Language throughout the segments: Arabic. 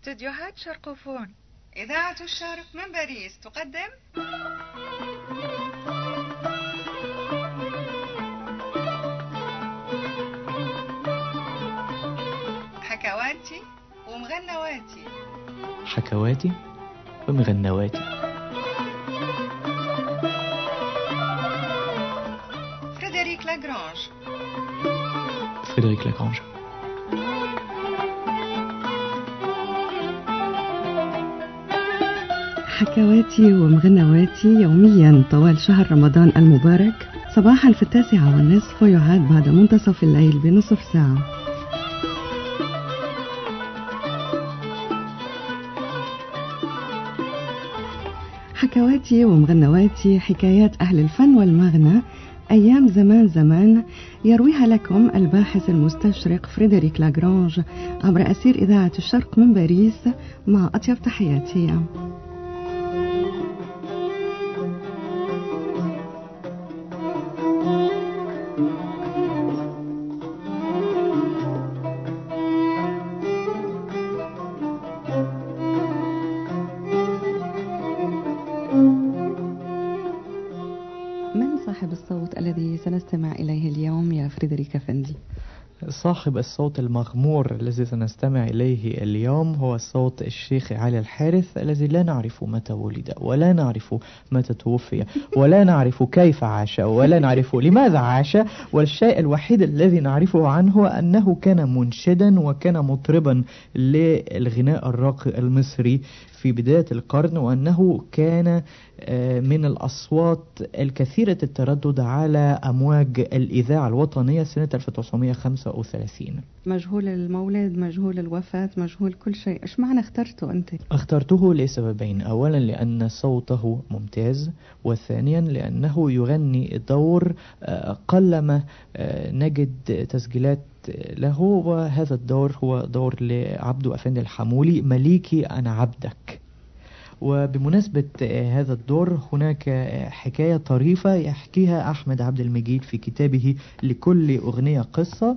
استوديوهات شرقوفون. إذاعة الشرق من باريس تقدم حكواتي ومغنواتي. حكواتي ومغنواتي. فريدريك لاغرانج. فريدريك لاغرانج. حكواتي ومغنواتي يوميا طوال شهر رمضان المبارك، صباحا في 9:30 ويعاد بعد منتصف الليل بنصف ساعة. حكواتي ومغنواتي، حكايات أهل الفن والمغنى أيام زمان زمان، يرويها لكم الباحث المستشرق فريدريك لاغرانج عبر أثير إذاعة الشرق من باريس، مع أطيب تحياتي. من صاحب الصوت الذي سنستمع إليه اليوم يا فريدريك أفندي؟ صاحب الصوت المغمور الذي سنستمع إليه اليوم هو صوت الشيخ علي الحارث، الذي لا نعرف متى ولد ولا نعرف متى توفي ولا نعرف كيف عاش ولا نعرف لماذا عاش، والشيء الوحيد الذي نعرفه عنه أنه كان منشدا وكان مطربا للغناء الراقي المصري في بداية القرن، وأنه كان من الأصوات الكثيرة التردد على أمواج الإذاعة الوطنية سنة 1935. مجهول المولد، مجهول الوفاة، مجهول كل شيء. إيش معنى اخترته أنت؟ اخترته لسببين: أولا لأن صوته ممتاز، وثانيا لأنه يغني دور قلما نجد تسجيلات له، وهذا الدور هو دور لعبدو أفندي الحمولي، مليكي أنا عبدك. وبمناسبة هذا الدور هناك حكاية طريفة يحكيها أحمد عبد المجيد في كتابه لكل أغنية قصة،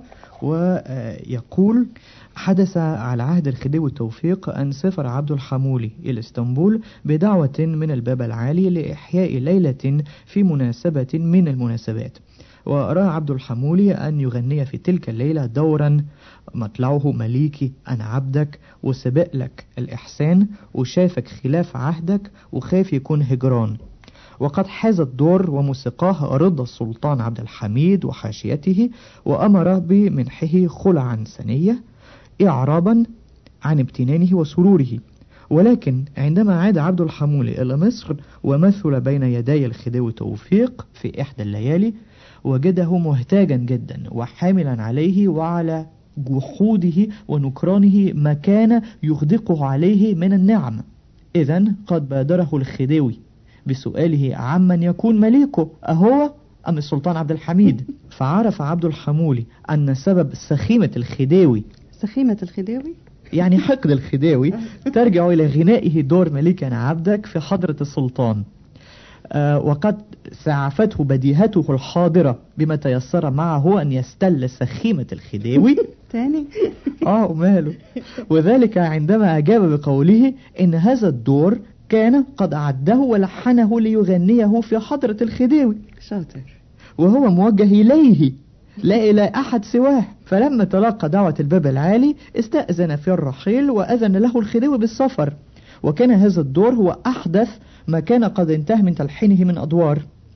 ويقول: حدث على عهد الخديوي توفيق أن سافر عبد الحمولي إلى اسطنبول بدعوة من الباب العالي لإحياء ليلة في مناسبة من المناسبات، وأرى عبد الحمولي أن يغني في تلك الليلة دورا مطلعه مليكي أنا عبدك، وسبق لك الإحسان، وشافك خلاف عهدك، وخاف يكون هجران. وقد حاز الدور وموسيقاه رضا السلطان عبد الحميد وحاشيته، وأمر بمنحه خلعا سنية إعرابا عن امتنانه وسروره. ولكن عندما عاد عبد الحمولي إلى مصر ومثل بين يدي الخديوي توفيق في إحدى الليالي، وجده مهتاجا جدا وحاملا عليه وعلى جحوده ونكرانه ما كان يغدقه عليه من النعم. إذن قد بادره الخديوي بسؤاله عمن يكون مليكه، أهو أم السلطان عبد الحميد؟ فعرف عبد الحمولي أن سبب سخيمة الخديوي، سخيمة الخديوي يعني حقد الخديوي، ترجع إلى غنائه دور مليك أنا عبدك في حضرة السلطان. وقد سعفته بديهته الحاضرة بما تيسر معه أن يستل سخيمة الخديوي تاني وماله، وذلك عندما أجاب بقوله إن هذا الدور كان قد أعده ولحنه ليغنيه في حضرة الخديوي. شاطر. وهو موجه إليه لا إلى أحد سواه. فلما تلقى دعوة الباب العالي استأذن في الرحيل، وأذن له الخديوي بالسفر. وكان هذا الدور هو أحدث ما كان قد انتهى من تلحينه من أدوار.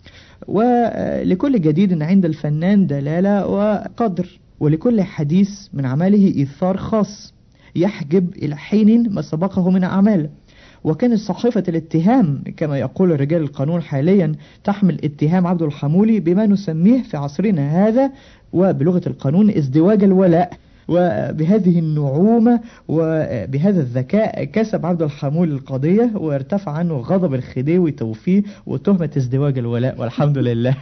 ولكل جديد عند الفنان دلالة وقدر، ولكل حديث من عمله إيثار خاص يحجب إلى حين ما سبقه من أعمال. وكانت صحيفة الاتهام كما يقول رجال القانون حاليا تحمل اتهام عبد الحمولي بما نسميه في عصرنا هذا وبلغة القانون ازدواج الولاء. وبهذه النعومة وبهذا الذكاء كسب عبد الحمولي القضية، وارتفع عنه غضب الخديوي توفيق وتهمة ازدواج الولاء، والحمد لله.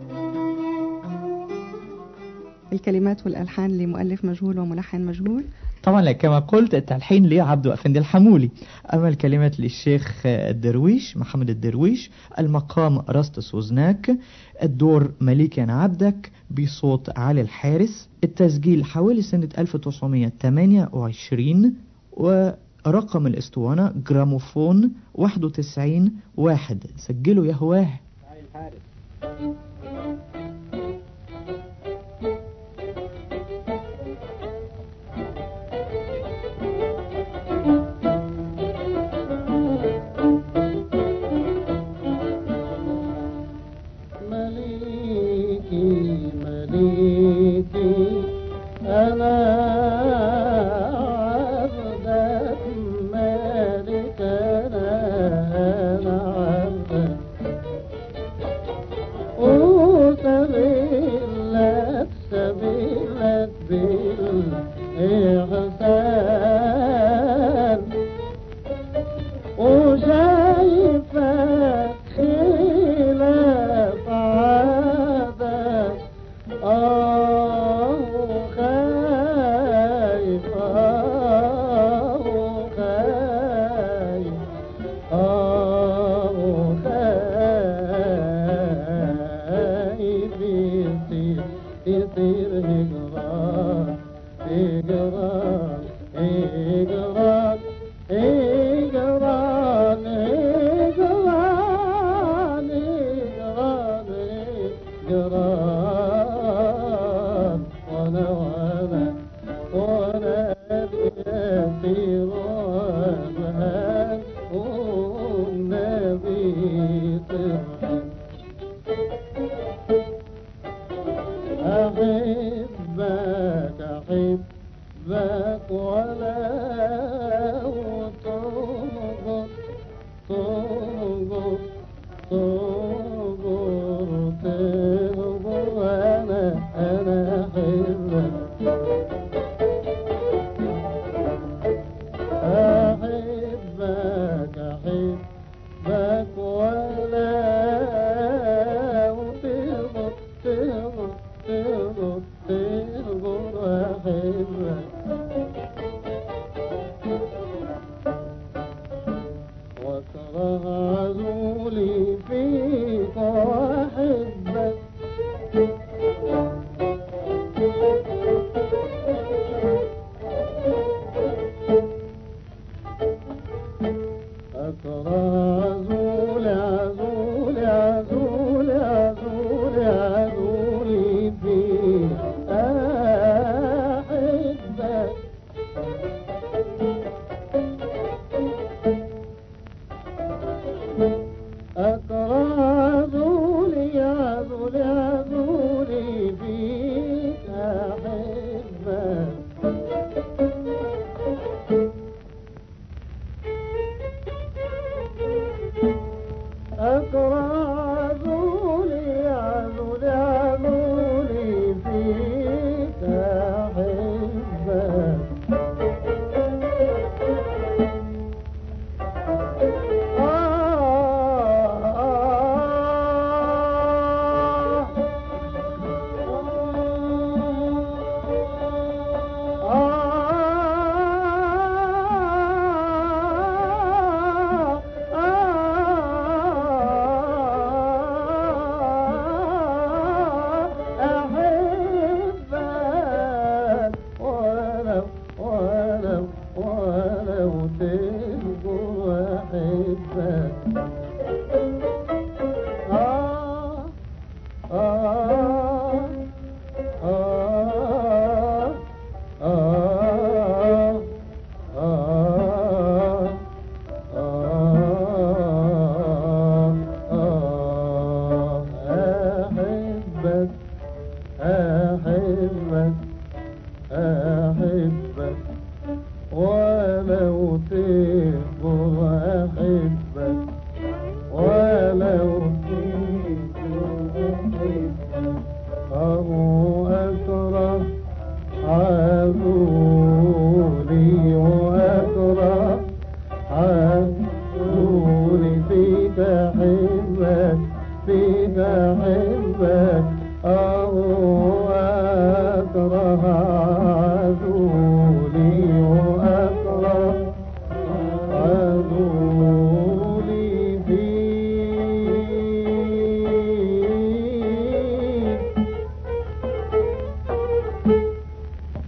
الكلمات والألحان لمؤلف مجهول وملحن مجهول. طبعا كما قلت التلحين لعبد أفندي الحمولي. أما الكلمات للشيخ الدرويش محمد الدرويش، المقام رستس وزناك، الدور مليك أنا عبدك بصوت علي الحارس. التسجيل حوالي سنة 1928، ورقم الاسطوانة جراموفون 91 1. سجلوا يا هواه. أو أكره عذوري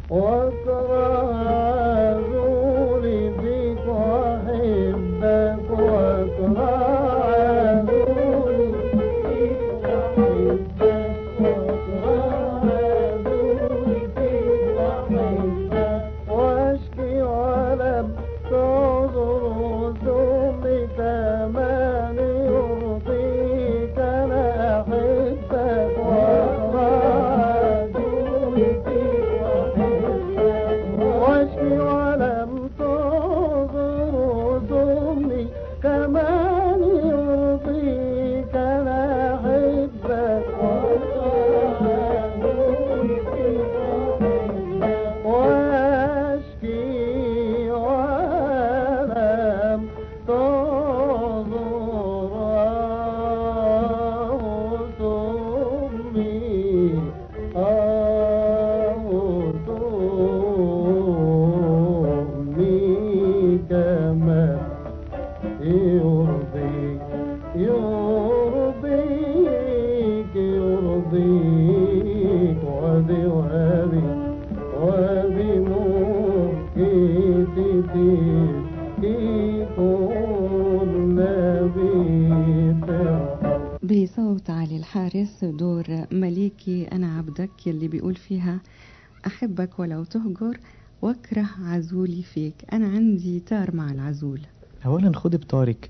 بصوت علي الحارس دور مليكي أنا عبدك يلي بيقول فيها أحبك ولو تهجر واكره عزولي فيك. أنا عندي تار مع العزول. أولا خد بطارق.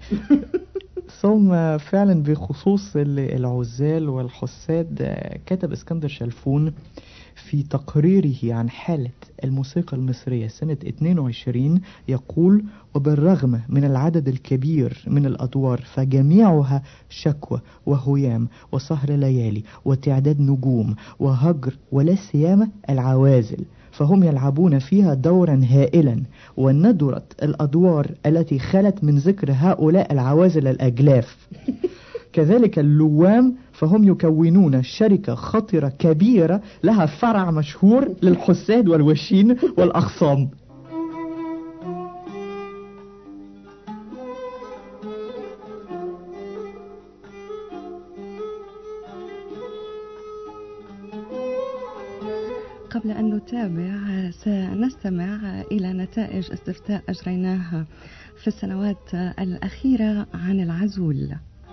ثم فعلا بخصوص العزال والحساد، كتب اسكندر شلفون في تقريره عن حالة الموسيقى المصرية سنة 22 يقول: وبالرغم من العدد الكبير من الأدوار فجميعها شكوى وهيام وسهر ليالي وتعداد نجوم وهجر ولا سيما العوازل، فهم يلعبون فيها دورا هائلا، وندرت الأدوار التي خلت من ذكر هؤلاء العوازل الأجلاف. كذلك اللوام فهم يكونون شركة خطرة كبيرة لها فرع مشهور للحساد والوشين والأخصام. قبل أن نتابع سنستمع إلى نتائج استفتاء أجريناه في السنوات الأخيرة عن العزول.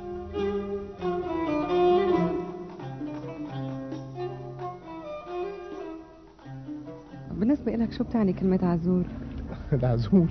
بالنسبة لك شو بتعني كلمة عزول؟ العزول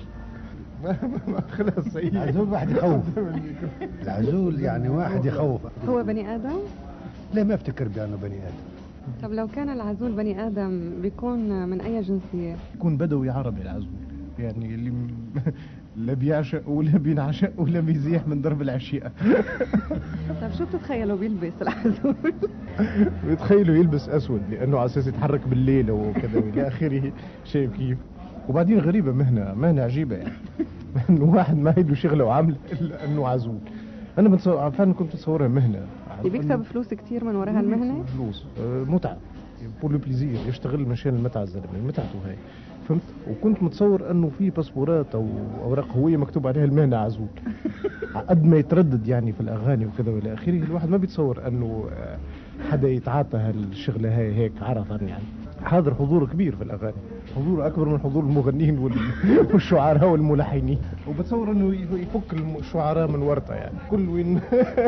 خلاص العزول واحد يخوف. العزول يعني واحد يخوف. هو بني آدم؟ لا، ما افتكر بأنه بني آدم. طب لو كان العزول بني آدم بيكون من أي جنسية؟ يكون بدوي عربي العزول، يعني اللي لا بيعشق ولا بينعشق ولا بيزيح من درب العشيقة. طب شو بتتخيلوا بيلبس العزول؟ بيتخيلوا يلبس أسود لأنه على أساس يتحرك بالليل وكذا إلى آخره. شايف كيف؟ وبعدين غريبة، مهنة عجيبة يعني. إنه واحد ما يدو شغله وعامله إلا إنه عزول. أنا فعلا كنت بتصورها مهنة. بيكسب فلوس كتير من وراها المهنة؟ فلوس متعة، بور لو بليزير، يشتغل مشان المتعة الزلمة، متعته هاي، فهمت؟ وكنت متصور انه في باسبورات او اوراق هوية مكتوب عليها المهنة عزول. قد ما يتردد يعني في الاغاني وكذا والى اخره، الواحد ما بيتصور انه حدا يتعاطى هالشغلة هاي هيك عرفا يعني. حاضر حضور كبير في الاغاني، حضور اكبر من حضور المغنيين والشعراء والملحنين. وبتصور انه يفك الشعراء من ورطة يعني، كل وين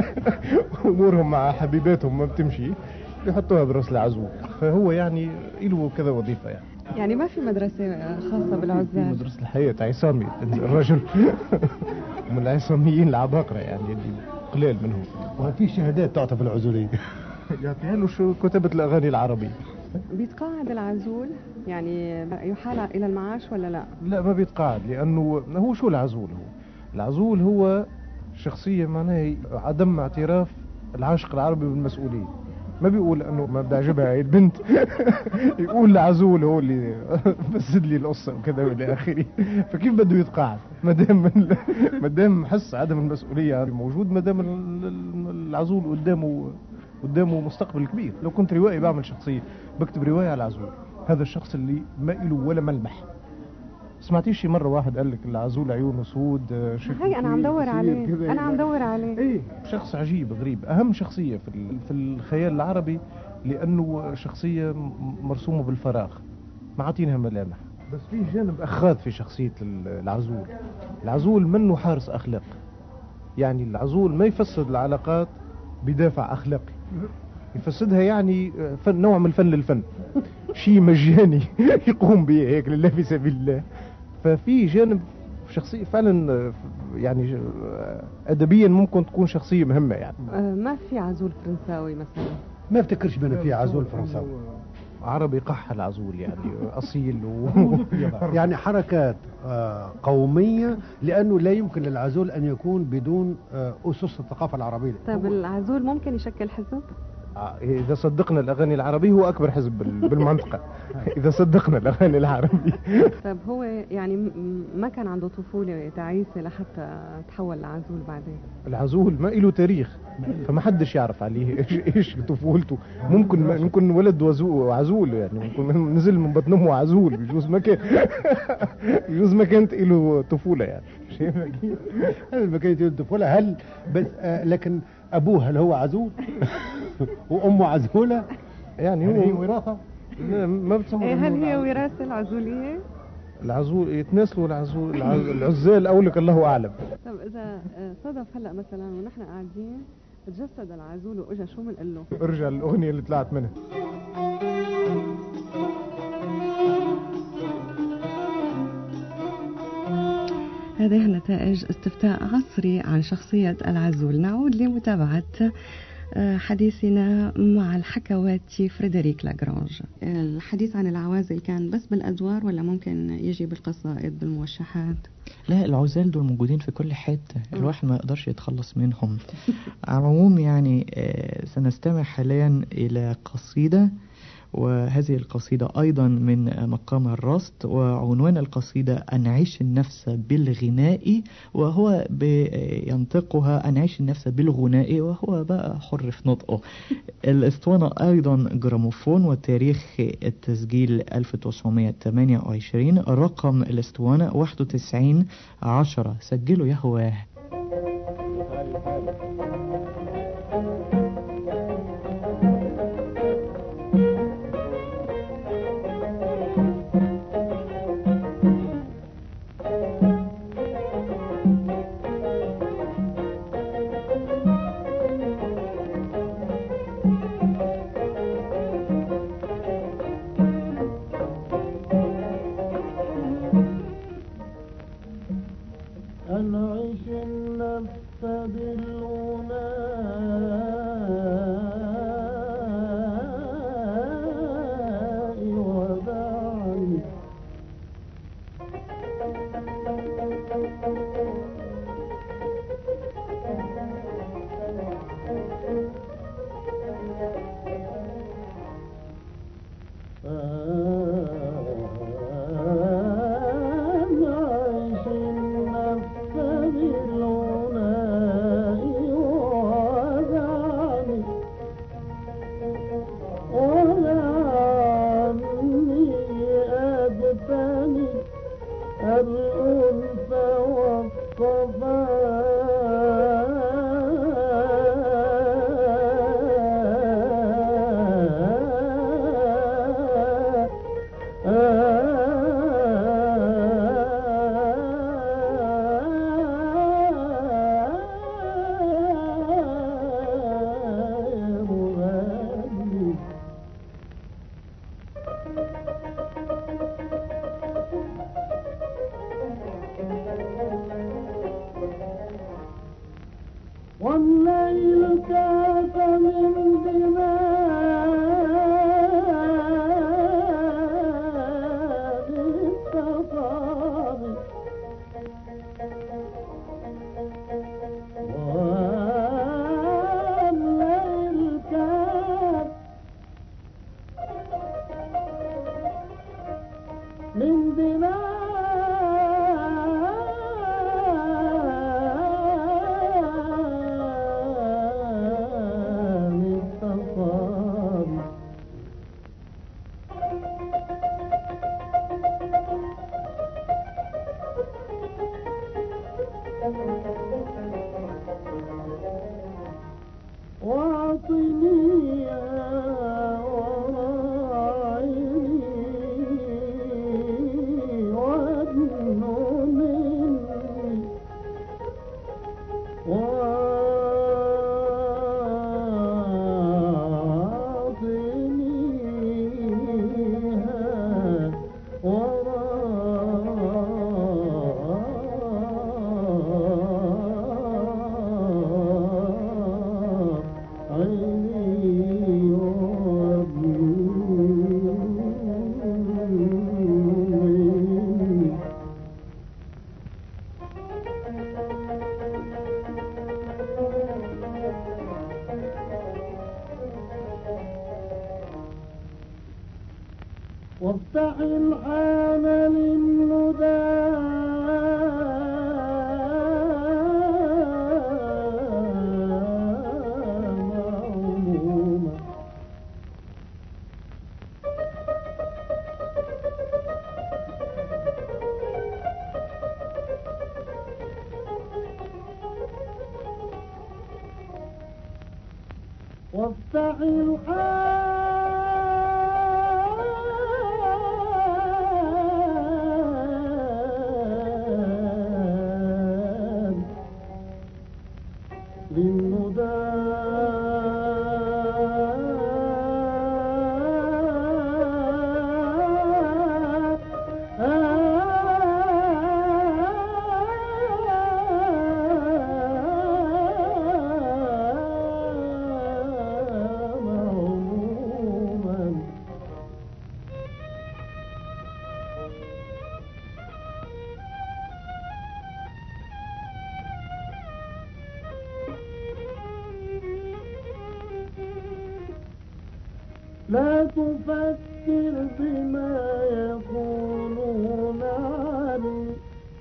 امورهم مع حبيباتهم ما بتمشي يحطوها براس العزول. فهو يعني له كذا وظيفة يعني ما في مدرسة خاصة بالعزال؟ مدرسة الحياة عصامي الرجل من العصاميين العباقرة يعني اللي قليل منهم. وفي شهادات تعطى في العزولية. يعطيها له شو كتبت الأغاني العربية. بيتقاعد العزول يعني يحال إلى المعاش ولا لا؟ لا، ما بيتقاعد، لأنه هو شو العزول؟ العزول هو شخصية معناها عدم اعتراف العاشق العربي بالمسؤولية. ما بيقول انه ما بدي اعجبها هاي البنت، يقول العزول هو اللي بسد لي القصه وكذا والى اخره. فكيف بده يتقاعد ما دام حس عدم المسؤوليه موجود، ما دام العزول قدامه مستقبل كبير. لو كنت روائي بعمل شخصيه بكتب روايه على العزول، هذا الشخص اللي ما له ولا ملمح. سمعتيش شي مرة واحد قال لك العزول عيونه سود؟ هاي أنا عم دور عليه، أنا عم دور عليه. إيه، شخص عجيب غريب، أهم شخصية في الخيال العربي، لأنه شخصية مرسومة بالفراغ. معطينها ملامح. بس في جانب أخاذ في شخصية العزول. العزول منه حارس أخلاق، يعني العزول ما يفسد العلاقات بدافع أخلاقي، يفسدها يعني نوع من الفن للفن، شيء مجاني يقوم به هيك لله في سبيل الله. ففي جانب شخصية فعلا يعني أدبيا ممكن تكون شخصية مهمة يعني. ما في عزول فرنساوي مثلا؟ ما افتكرش بأن في عزول فرنساوي. عربي قح العزول يعني أصيل يعني حركات قومية، لأنه لا يمكن للعزول أن يكون بدون أسس الثقافة العربية. طيب العزول ممكن يشكل حزب؟ إذا صدقنا الأغاني العربية هو أكبر حزب بالمنطقة. إذا صدقنا الأغاني العربية. طيب هو يعني ما كان عنده طفولة تعيسة لحتى تحول لعزول بعدين؟ العزول ما له تاريخ، فما حدش يعرف عليه إيش طفولته. ممكن ولد عزول، يعني ممكن نزل من بطن أمه عزول، بجوز ما كانت له طفولة يعني. هل ما كانت له طفولة؟ هل بس لكن أبوه هل هو عزول؟ وأمه عزولة؟ يعني هي وراثة؟ ما بتصور. هل هي وراثة العزولية؟ العزول يتناسلوا العزال أولك الله أعلم. طب إذا صدف هلأ مثلا ونحن قاعدين تجسد العزول وإجا، شو بنقول له؟ ارجع الأغنية اللي طلعت منها. هذه نتائج استفتاء عصري عن شخصية العزول. نعود لمتابعة حديثنا مع الحكواتي فريدريك لاغرانج. الحديث عن العوازل كان بس بالأدوار ولا ممكن يجي بالقصائد بالموشحات؟ لا، العزال دول موجودين في كل حتة، الواحد ما يقدرش يتخلص منهم. على العموم يعني سنستمع حاليا إلى قصيدة، وهذه القصيدة أيضا من مقام الرصد، وعنوان القصيدة أنعش النفس بالغناء، وهو ينطقها أنعش النفس بالغناء، وهو بقى حر في نطقه. الاسطوانة أيضا جراموفون، وتاريخ التسجيل 1928، رقم الاسطوانة 9110. سجلوا يا هواه. والليل كاف من دماء الصفار، والليل كاف من دماء واعطني وراعيني وافتح الحان للندى معلومة وافتح الحان للندى معلوما لا تفكر بما يقولون عني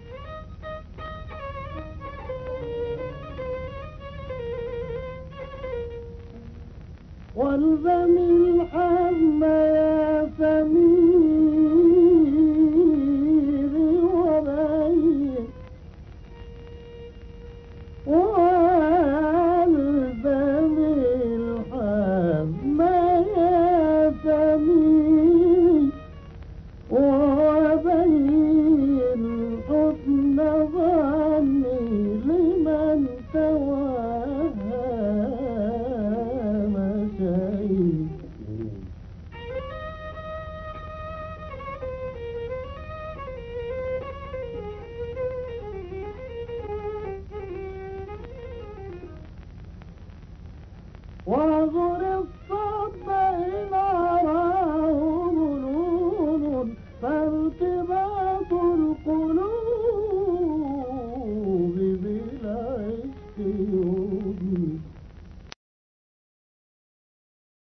والزم الحزم يا سمير وبين والزم الحزم يا سمير وبين حسن ظني لمن توهم شيء واعذر